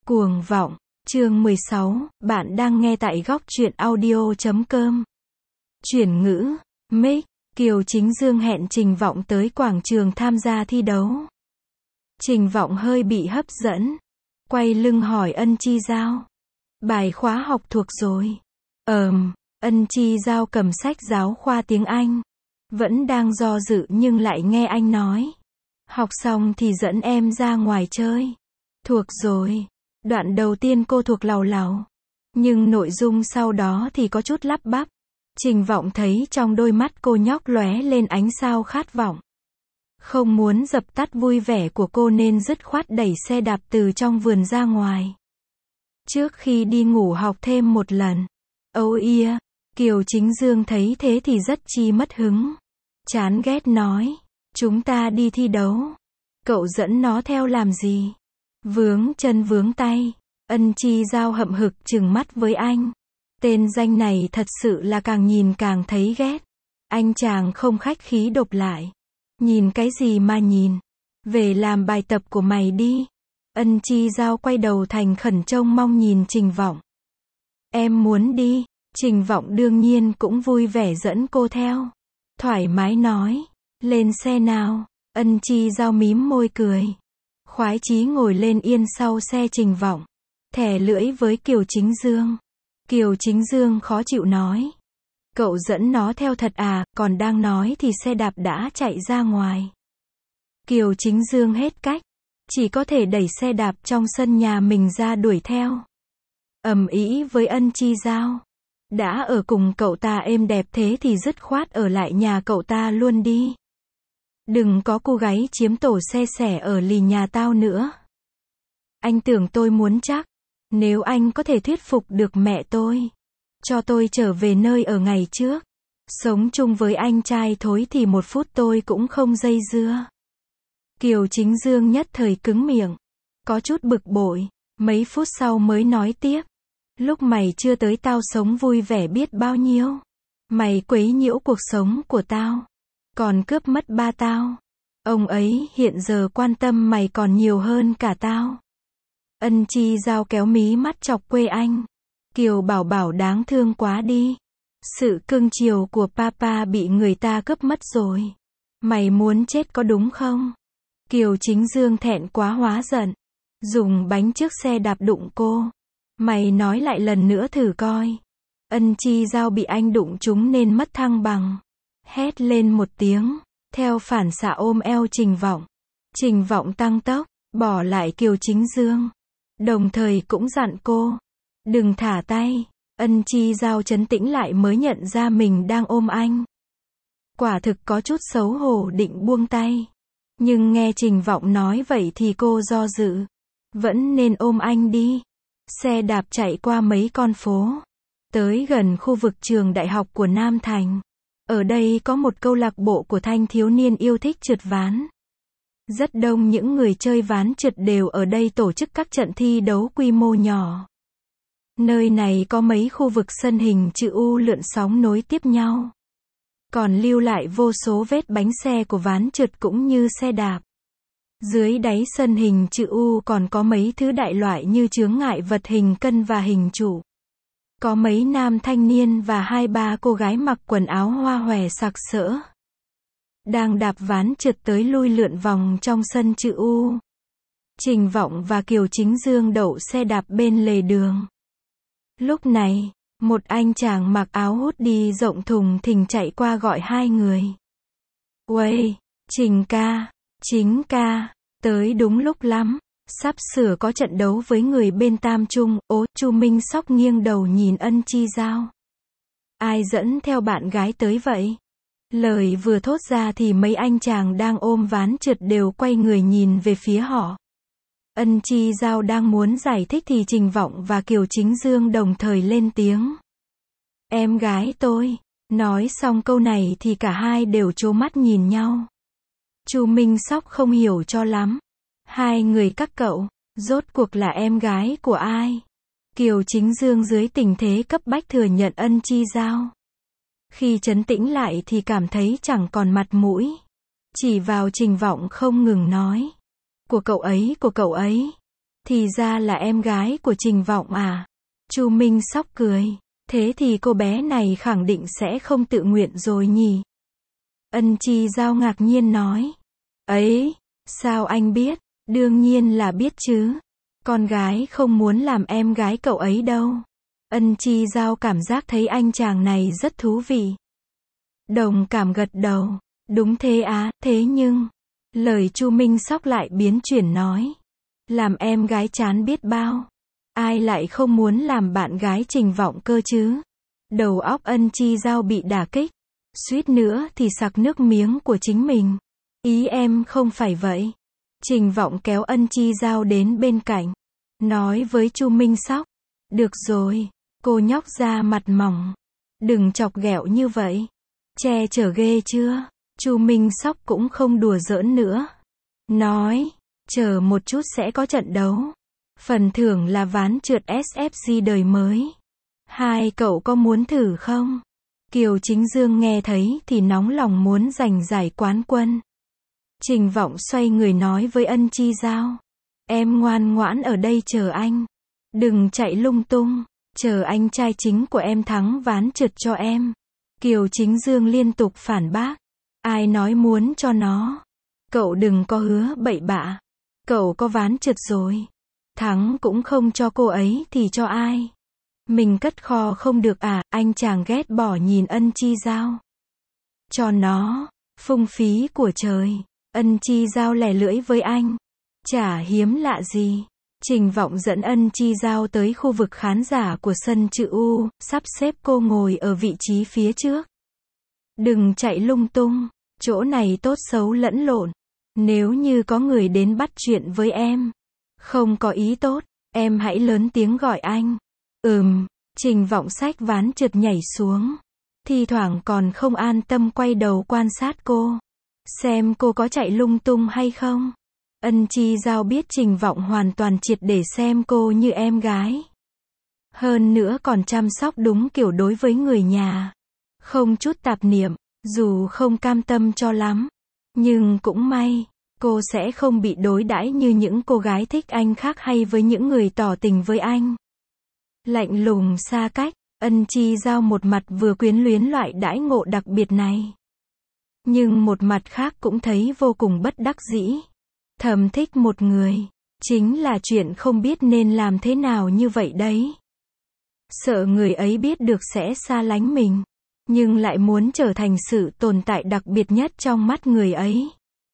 Cuồng vọng, chương 16, bạn đang nghe tại góc truyện audio.com. Chuyển ngữ, mic, Kiều Chính Dương hẹn Trình Vọng tới quảng trường tham gia thi đấu. Trình Vọng hơi bị hấp dẫn, quay lưng hỏi Ân Chi Giao. Bài khóa học thuộc rồi. Ân Chi Giao cầm sách giáo khoa tiếng Anh. Vẫn đang do dự nhưng lại nghe anh nói. Học xong thì dẫn em ra ngoài chơi. Thuộc rồi. Đoạn đầu tiên cô thuộc làu làu. Nhưng nội dung sau đó thì có chút lắp bắp. Trình Vọng thấy trong đôi mắt cô nhóc lóe lên ánh sao khát vọng. Không muốn dập tắt vui vẻ của cô nên dứt khoát đẩy xe đạp từ trong vườn ra ngoài. Trước khi đi ngủ học thêm một lần. Kiều Chính Dương thấy thế thì rất chi mất hứng. Chán ghét nói. Chúng ta đi thi đấu. Cậu dẫn nó theo làm gì? Vướng chân vướng tay. Ân Chi Giao hậm hực trừng mắt với anh. Tên danh này thật sự là càng nhìn càng thấy ghét. Anh chàng không khách khí đột lại. Nhìn cái gì mà nhìn? Về làm bài tập của mày đi. Ân Chi Giao quay đầu thành khẩn trông mong nhìn Trình Vọng. Em muốn đi. Trình Vọng đương nhiên cũng vui vẻ dẫn cô theo. Thoải mái nói. Lên xe nào. Ân Chi Giao mím môi cười. Khoái chí ngồi lên yên sau xe Trình Vọng. Thè lưỡi với Kiều Chính Dương. Kiều Chính Dương khó chịu nói. Cậu dẫn nó theo thật à, còn đang nói thì xe đạp đã chạy ra ngoài. Kiều Chính Dương hết cách. Chỉ có thể đẩy xe đạp trong sân nhà mình ra đuổi theo. Ầm ĩ với Ân Chi Giao. Đã ở cùng cậu ta êm đẹp thế thì dứt khoát ở lại nhà cậu ta luôn đi. Đừng có cô gái chiếm tổ xe sẻ ở lì nhà tao nữa. Anh tưởng tôi muốn chắc. Nếu anh có thể thuyết phục được mẹ tôi. Cho tôi trở về nơi ở ngày trước. Sống chung với anh trai thối thì một phút tôi cũng không dây dưa. Kiều Chính Dương nhất thời cứng miệng. Có chút bực bội. Mấy phút sau mới nói tiếp. Lúc mày chưa tới tao sống vui vẻ biết bao nhiêu. Mày quấy nhiễu cuộc sống của tao. Còn cướp mất ba tao. Ông ấy hiện giờ quan tâm mày còn nhiều hơn cả tao. Ân Chi Giao kéo mí mắt chọc quê anh. Kiều Bảo Bảo đáng thương quá đi. Sự cưng chiều của papa bị người ta cướp mất rồi. Mày muốn chết có đúng không? Kiều Chính Dương thẹn quá hóa giận. Dùng bánh trước xe đạp đụng cô. Mày nói lại lần nữa thử coi. Ân Chi Giao bị anh đụng trúng nên mất thăng bằng. Hét lên một tiếng. Theo phản xạ ôm eo Trình Vọng. Trình Vọng tăng tốc. Bỏ lại Kiều Chính Dương. Đồng thời cũng dặn cô. Đừng thả tay. Ân Chi Giao trấn tĩnh lại mới nhận ra mình đang ôm anh. Quả thực có chút xấu hổ định buông tay. Nhưng nghe Trình Vọng nói vậy thì cô do dự. Vẫn nên ôm anh đi. Xe đạp chạy qua mấy con phố. Tới gần khu vực trường đại học của Nam Thành. Ở đây có một câu lạc bộ của thanh thiếu niên yêu thích trượt ván. Rất đông những người chơi ván trượt đều ở đây tổ chức các trận thi đấu quy mô nhỏ. Nơi này có mấy khu vực sân hình chữ U lượn sóng nối tiếp nhau. Còn lưu lại vô số vết bánh xe của ván trượt cũng như xe đạp. Dưới đáy sân hình chữ U còn có mấy thứ đại loại như chướng ngại vật hình cân và hình trụ. Có mấy nam thanh niên và 2-3 cô gái mặc quần áo hoa hòe sặc sỡ. Đang đạp ván trượt tới lui lượn vòng trong sân chữ U. Trình Vọng và Kiều Chính Dương đậu xe đạp bên lề đường. Lúc này, một anh chàng mặc áo hoodie rộng thùng thình chạy qua gọi hai người. Uầy, Trình ca, Chính ca, tới đúng lúc lắm. Sắp sửa có trận đấu với người bên Tam Trung. Chu Minh Sóc nghiêng đầu nhìn Ân Chi Giao. Ai dẫn theo bạn gái tới vậy? Lời vừa thốt ra thì mấy anh chàng đang ôm ván trượt đều quay người nhìn về phía họ. Ân Chi Giao đang muốn giải thích thì Trình Vọng và Kiều Chính Dương đồng thời lên tiếng. Em gái tôi. Nói xong câu này thì cả hai đều trố mắt nhìn nhau. Chu Minh Sóc không hiểu cho lắm. Hai người các cậu, rốt cuộc là em gái của ai? Kiều Chính Dương dưới tình thế cấp bách thừa nhận Ân Chi Giao. Khi trấn tĩnh lại thì cảm thấy chẳng còn mặt mũi. Chỉ vào Trình Vọng không ngừng nói. Của cậu ấy. Thì ra là em gái của Trình Vọng à? Chu Minh Sóc cười. Thế thì cô bé này khẳng định sẽ không tự nguyện rồi nhỉ? Ân Chi Giao ngạc nhiên nói. Ấy, sao anh biết? Đương nhiên là biết chứ. Con gái không muốn làm em gái cậu ấy đâu. Ân Chi Giao cảm giác thấy anh chàng này rất thú vị. Đồng cảm gật đầu. Đúng thế á, thế nhưng... Lời Chu Minh Sóc lại biến chuyển nói. Làm em gái chán biết bao. Ai lại không muốn làm bạn gái Trình Vọng cơ chứ? Đầu óc Ân Chi Giao bị đả kích. Suýt nữa thì sặc nước miếng của chính mình. Ý em không phải vậy. Trình Vọng kéo Ân Chi Giao đến bên cạnh. Nói với Chu Minh Sóc. Được rồi, cô nhóc da mặt mỏng. Đừng chọc ghẹo như vậy. Che chở ghê chưa? Chu Minh Sóc cũng không đùa giỡn nữa. Nói, chờ một chút sẽ có trận đấu. Phần thưởng là ván trượt SFG đời mới. Hai cậu có muốn thử không? Kiều Chính Dương nghe thấy thì nóng lòng muốn giành giải quán quân. Trình Vọng xoay người nói với Ân Chi Giao. Em ngoan ngoãn ở đây chờ anh. Đừng chạy lung tung. Chờ anh trai chính của em thắng ván trượt cho em. Kiều Chính Dương liên tục phản bác. Ai nói muốn cho nó? Cậu đừng có hứa bậy bạ. Cậu có ván trượt rồi. Thắng cũng không cho cô ấy thì cho ai? Mình cất kho không được à? Anh chàng ghét bỏ nhìn Ân Chi Giao. Cho nó. Phung phí của trời. Ân Chi Giao lẻ lưỡi với anh. Chả hiếm lạ gì. Trình Vọng dẫn Ân Chi Giao tới khu vực khán giả của sân chữ U, sắp xếp cô ngồi ở vị trí phía trước. Đừng chạy lung tung. Chỗ này tốt xấu lẫn lộn. Nếu như có người đến bắt chuyện với em, không có ý tốt, em hãy lớn tiếng gọi anh. Trình Vọng xách ván trượt nhảy xuống. Thi thoảng còn không an tâm quay đầu quan sát cô. Xem cô có chạy lung tung hay không. Ân Chi Giao biết Trình Vọng hoàn toàn triệt để xem cô như em gái. Hơn nữa còn chăm sóc đúng kiểu đối với người nhà. Không chút tạp niệm, dù không cam tâm cho lắm. Nhưng cũng may, cô sẽ không bị đối đãi như những cô gái thích anh khác hay với những người tỏ tình với anh. Lạnh lùng xa cách, Ân Chi Giao một mặt vừa quyến luyến loại đãi ngộ đặc biệt này. Nhưng một mặt khác cũng thấy vô cùng bất đắc dĩ. Thầm thích một người, chính là chuyện không biết nên làm thế nào như vậy đấy. Sợ người ấy biết được sẽ xa lánh mình, nhưng lại muốn trở thành sự tồn tại đặc biệt nhất trong mắt người ấy.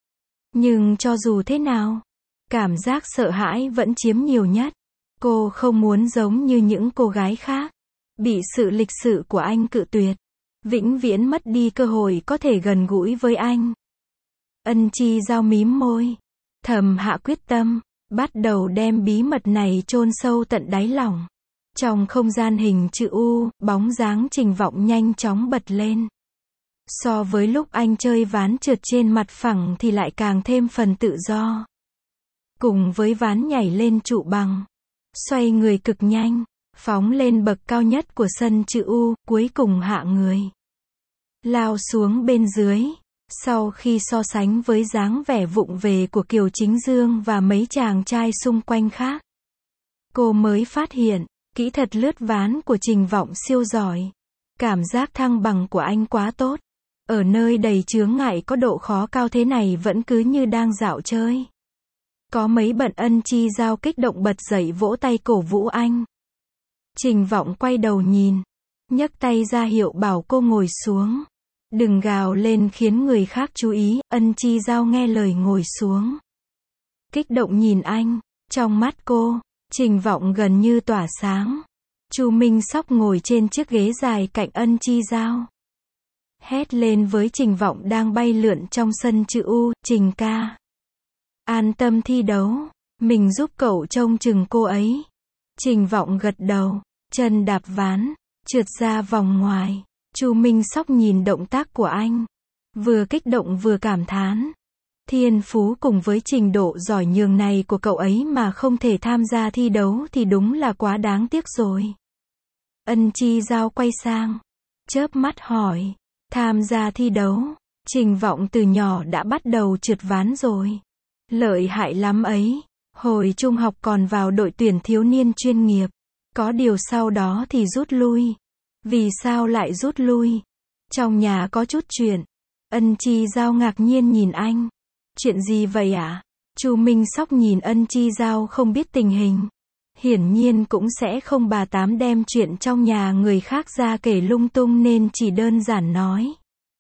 Nhưng cho dù thế nào, cảm giác sợ hãi vẫn chiếm nhiều nhất. Cô không muốn giống như những cô gái khác, bị sự lịch sự của anh cự tuyệt, vĩnh viễn mất đi cơ hội có thể gần gũi với anh. Ân Chi Giao mím môi, thầm hạ quyết tâm, bắt đầu đem bí mật này chôn sâu tận đáy lòng. Trong không gian hình chữ U, bóng dáng Trình Vọng nhanh chóng bật lên. So với lúc anh chơi ván trượt trên mặt phẳng thì lại càng thêm phần tự do. Cùng với ván nhảy lên trụ bằng, xoay người cực nhanh, phóng lên bậc cao nhất của sân chữ U, cuối cùng hạ người. Lao xuống bên dưới. Sau khi so sánh với dáng vẻ vụng về của Kiều Chính Dương và mấy chàng trai xung quanh khác, cô mới phát hiện, kỹ thuật lướt ván của Trình Vọng siêu giỏi. Cảm giác thăng bằng của anh quá tốt. Ở nơi đầy chướng ngại có độ khó cao thế này vẫn cứ như đang dạo chơi. Có mấy bận. Ân Chi Giao kích động bật dậy vỗ tay cổ vũ anh. Trình Vọng quay đầu nhìn, nhấc tay ra hiệu bảo cô ngồi xuống. Đừng gào lên khiến người khác chú ý. Ân Chi Giao nghe lời ngồi xuống. Kích động nhìn anh, trong mắt cô, Trình Vọng gần như tỏa sáng. Chu Minh Sóc ngồi trên chiếc ghế dài cạnh Ân Chi Giao. Hét lên với Trình Vọng đang bay lượn trong sân chữ U, Trình ca. An tâm thi đấu, mình giúp cậu trông chừng cô ấy. Trình Vọng gật đầu, chân đạp ván, trượt ra vòng ngoài. Chu Minh Sóc nhìn động tác của anh, vừa kích động vừa cảm thán. Thiên phú cùng với trình độ giỏi nhường này của cậu ấy mà không thể tham gia thi đấu thì đúng là quá đáng tiếc rồi. Ân Chi Giao quay sang, chớp mắt hỏi, tham gia thi đấu? Trình Vọng từ nhỏ đã bắt đầu trượt ván rồi. Lợi hại lắm ấy. Hồi trung học còn vào đội tuyển thiếu niên chuyên nghiệp. Có điều sau đó thì rút lui. Vì sao lại rút lui? Trong nhà có chút chuyện. Ân Chi Giao ngạc nhiên nhìn anh. Chuyện gì vậy ạ? Chu Minh Sóc nhìn Ân Chi Giao không biết tình hình. Hiển nhiên cũng sẽ không bà tám đem chuyện trong nhà người khác ra kể lung tung nên chỉ đơn giản nói.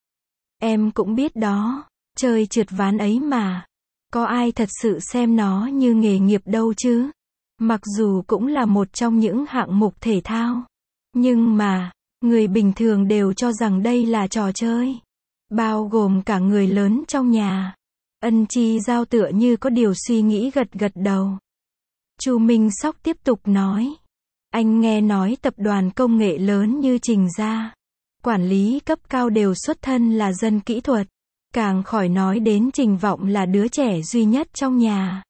Em cũng biết đó, chơi trượt ván ấy mà. Có ai thật sự xem nó như nghề nghiệp đâu chứ? Mặc dù cũng là một trong những hạng mục thể thao. Nhưng mà, người bình thường đều cho rằng đây là trò chơi. Bao gồm cả người lớn trong nhà. Ân Chi Giao tựa như có điều suy nghĩ gật gật đầu. Chu Minh Sóc tiếp tục nói. Anh nghe nói tập đoàn công nghệ lớn như Trình Gia, quản lý cấp cao đều xuất thân là dân kỹ thuật. Càng khỏi nói đến Trình Vọng là đứa trẻ duy nhất trong nhà.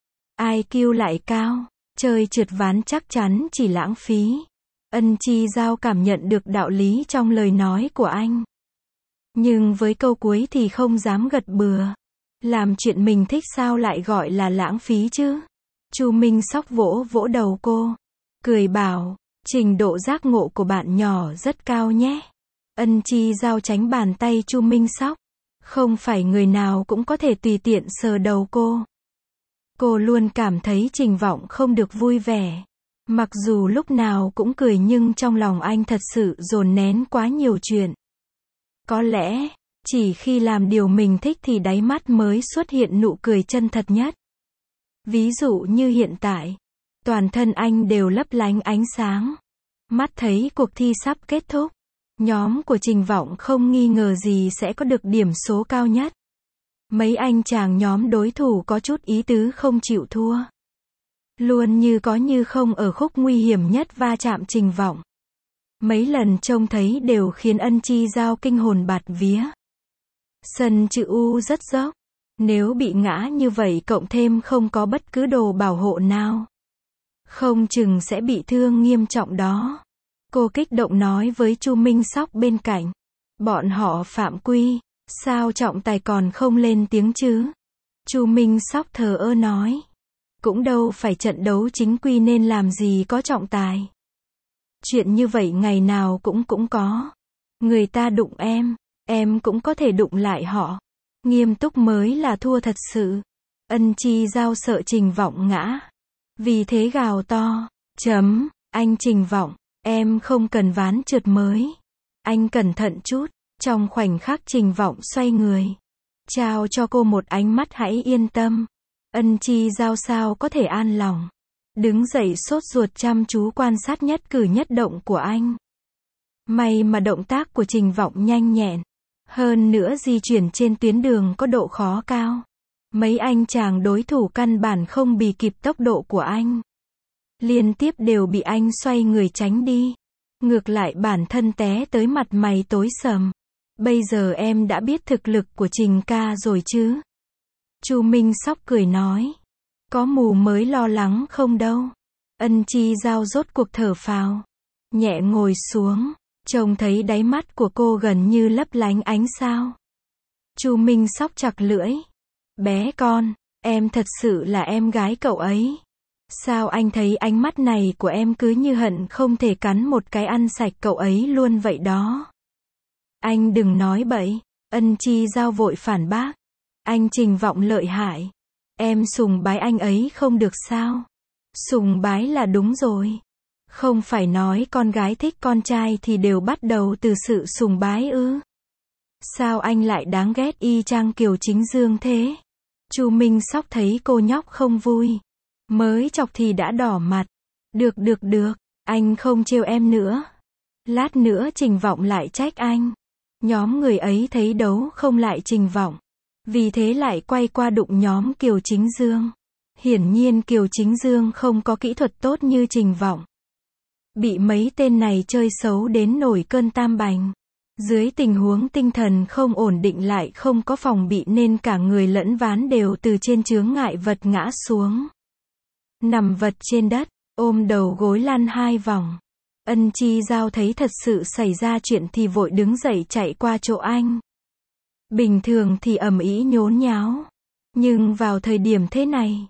IQ lại cao, chơi trượt ván chắc chắn chỉ lãng phí. Ân Chi Giao cảm nhận được đạo lý trong lời nói của anh. Nhưng với câu cuối thì không dám gật bừa. Làm chuyện mình thích sao lại gọi là lãng phí chứ? Chu Minh Sóc vỗ vỗ đầu cô, cười bảo, trình độ giác ngộ của bạn nhỏ rất cao nhé. Ân Chi Giao tránh bàn tay Chu Minh Sóc. Không phải người nào cũng có thể tùy tiện sờ đầu cô. Cô luôn cảm thấy Trình Vọng không được vui vẻ. Mặc dù lúc nào cũng cười nhưng trong lòng anh thật sự dồn nén quá nhiều chuyện. Có lẽ, chỉ khi làm điều mình thích thì đáy mắt mới xuất hiện nụ cười chân thật nhất. Ví dụ như hiện tại, toàn thân anh đều lấp lánh ánh sáng. Mắt thấy cuộc thi sắp kết thúc. Nhóm của Trình Vọng không nghi ngờ gì sẽ có được điểm số cao nhất. Mấy anh chàng nhóm đối thủ có chút ý tứ không chịu thua. Luôn như có như không ở khúc nguy hiểm nhất va chạm Trình Vọng. Mấy lần trông thấy đều khiến Ân Chi Giao kinh hồn bạt vía. Sân chữ U rất dốc. Nếu bị ngã như vậy cộng thêm không có bất cứ đồ bảo hộ nào, không chừng sẽ bị thương nghiêm trọng đó. Cô kích động nói với Chu Minh Sóc bên cạnh. Bọn họ phạm quy, sao trọng tài còn không lên tiếng chứ? Chu Minh Sóc thờ ơ nói. Cũng đâu phải trận đấu chính quy nên làm gì có trọng tài. Chuyện như vậy ngày nào cũng có. Người ta đụng em cũng có thể đụng lại họ. Nghiêm túc mới là thua thật sự. Ân Chi Giao sợ Trình Vọng ngã. Vì thế gào to. Anh Trình Vọng, em không cần ván trượt mới. Anh cẩn thận chút. Trong khoảnh khắc Trình Vọng xoay người, trao cho cô một ánh mắt hãy yên tâm. Ân Chi Giao sao có thể an lòng. Đứng dậy sốt ruột chăm chú quan sát nhất cử nhất động của anh. May mà động tác của Trình Vọng nhanh nhẹn. Hơn nữa di chuyển trên tuyến đường có độ khó cao. Mấy anh chàng đối thủ căn bản không bì kịp tốc độ của anh. Liên tiếp đều bị anh xoay người tránh đi. Ngược lại bản thân té tới mặt mày tối sầm. Bây giờ em đã biết thực lực của Trình ca rồi chứ? Chu Minh Sóc cười nói. Có mù mới lo lắng không đâu. Ân Chi Giao rốt cuộc thở phào. Nhẹ ngồi xuống. Trông thấy đáy mắt của cô gần như lấp lánh ánh sao. Chu Minh Sóc chặt lưỡi. Bé con, em thật sự là em gái cậu ấy. Sao anh thấy ánh mắt này của em cứ như hận không thể cắn một cái ăn sạch cậu ấy luôn vậy đó. Anh đừng nói bậy. Ân Chi Giao vội phản bác. Anh Trình Vọng lợi hại. Em sùng bái anh ấy không được sao? Sùng bái là đúng rồi. Không phải nói con gái thích con trai thì đều bắt đầu từ sự sùng bái ư? Sao anh lại đáng ghét y chang Kiều Chính Dương thế? Chu Minh Sóc thấy cô nhóc không vui. Mới chọc thì đã đỏ mặt. Được, anh không trêu em nữa. Lát nữa Trình Vọng lại trách anh. Nhóm người ấy thấy đấu không lại Trình Vọng. Vì thế lại quay qua đụng nhóm Kiều Chính Dương. Hiển nhiên Kiều Chính Dương không có kỹ thuật tốt như Trình Vọng. Bị mấy tên này chơi xấu đến nổi cơn tam bành. Dưới tình huống tinh thần không ổn định lại không có phòng bị nên cả người lẫn ván đều từ trên chướng ngại vật ngã xuống. Nằm vật trên đất, ôm đầu gối lăn 2 vòng. Ân Chi Giao thấy thật sự xảy ra chuyện thì vội đứng dậy chạy qua chỗ anh. Bình thường thì ầm ĩ nhốn nháo. Nhưng vào thời điểm thế này,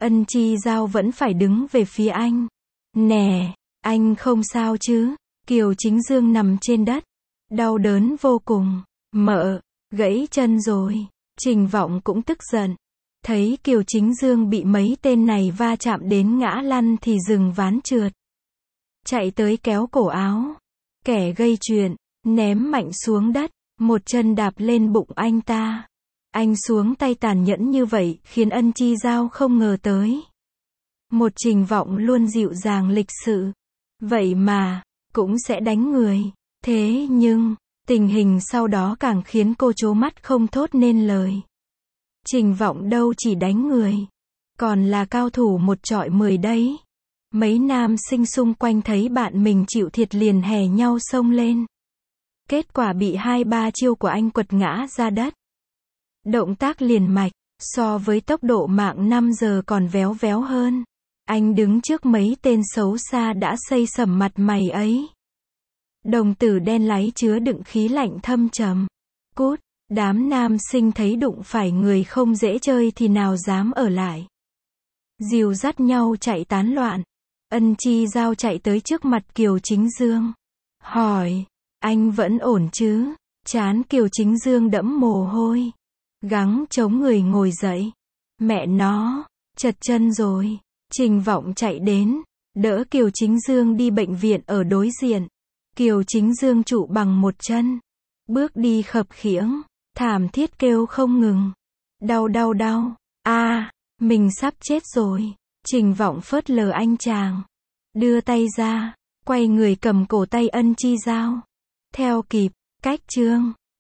Ân Chi Giao vẫn phải đứng về phía anh. Nè, anh không sao chứ? Kiều Chính Dương nằm trên đất, đau đớn vô cùng. Mợ, gãy chân rồi. Trình Vọng cũng tức giận. Thấy Kiều Chính Dương bị mấy tên này va chạm đến ngã lăn thì dừng ván trượt. Chạy tới kéo cổ áo. Kẻ gây chuyện, ném mạnh xuống đất, một chân đạp lên bụng anh ta. Anh xuống tay tàn nhẫn như vậy khiến Ân Chi Giao không ngờ tới. Một Trình Vọng luôn dịu dàng lịch sự, vậy mà cũng sẽ đánh người. Thế nhưng tình hình sau đó càng khiến cô trố mắt không thốt nên lời. Trình Vọng đâu chỉ đánh người, còn là cao thủ một chọi 10 đấy. Mấy nam sinh xung quanh thấy bạn mình chịu thiệt liền hè nhau xông lên. Kết quả bị 2-3 chiêu của anh quật ngã ra đất. Động tác liền mạch, so với tốc độ mạng 5 giờ còn véo véo hơn. Anh đứng trước mấy tên xấu xa đã xây sẩm mặt mày ấy. Đồng tử đen láy chứa đựng khí lạnh thâm trầm. Cút, đám nam sinh thấy đụng phải người không dễ chơi thì nào dám ở lại. Dìu dắt nhau chạy tán loạn. Ân Chi Giao chạy tới trước mặt Kiều Chính Dương. Hỏi, anh vẫn ổn chứ? Trán Kiều Chính Dương đẫm mồ hôi. Gắng chống người ngồi dậy. Mẹ nó, chật chân rồi. Trình Vọng chạy đến, đỡ Kiều Chính Dương đi bệnh viện ở đối diện. Kiều Chính Dương trụ bằng một chân. Bước đi khập khiễng, thảm thiết kêu không ngừng. Đau đau đau, mình sắp chết rồi. Trình Vọng phớt lờ anh chàng. Đưa tay ra, quay người cầm cổ tay Ân Chi Giao. Theo kịp, cách chương.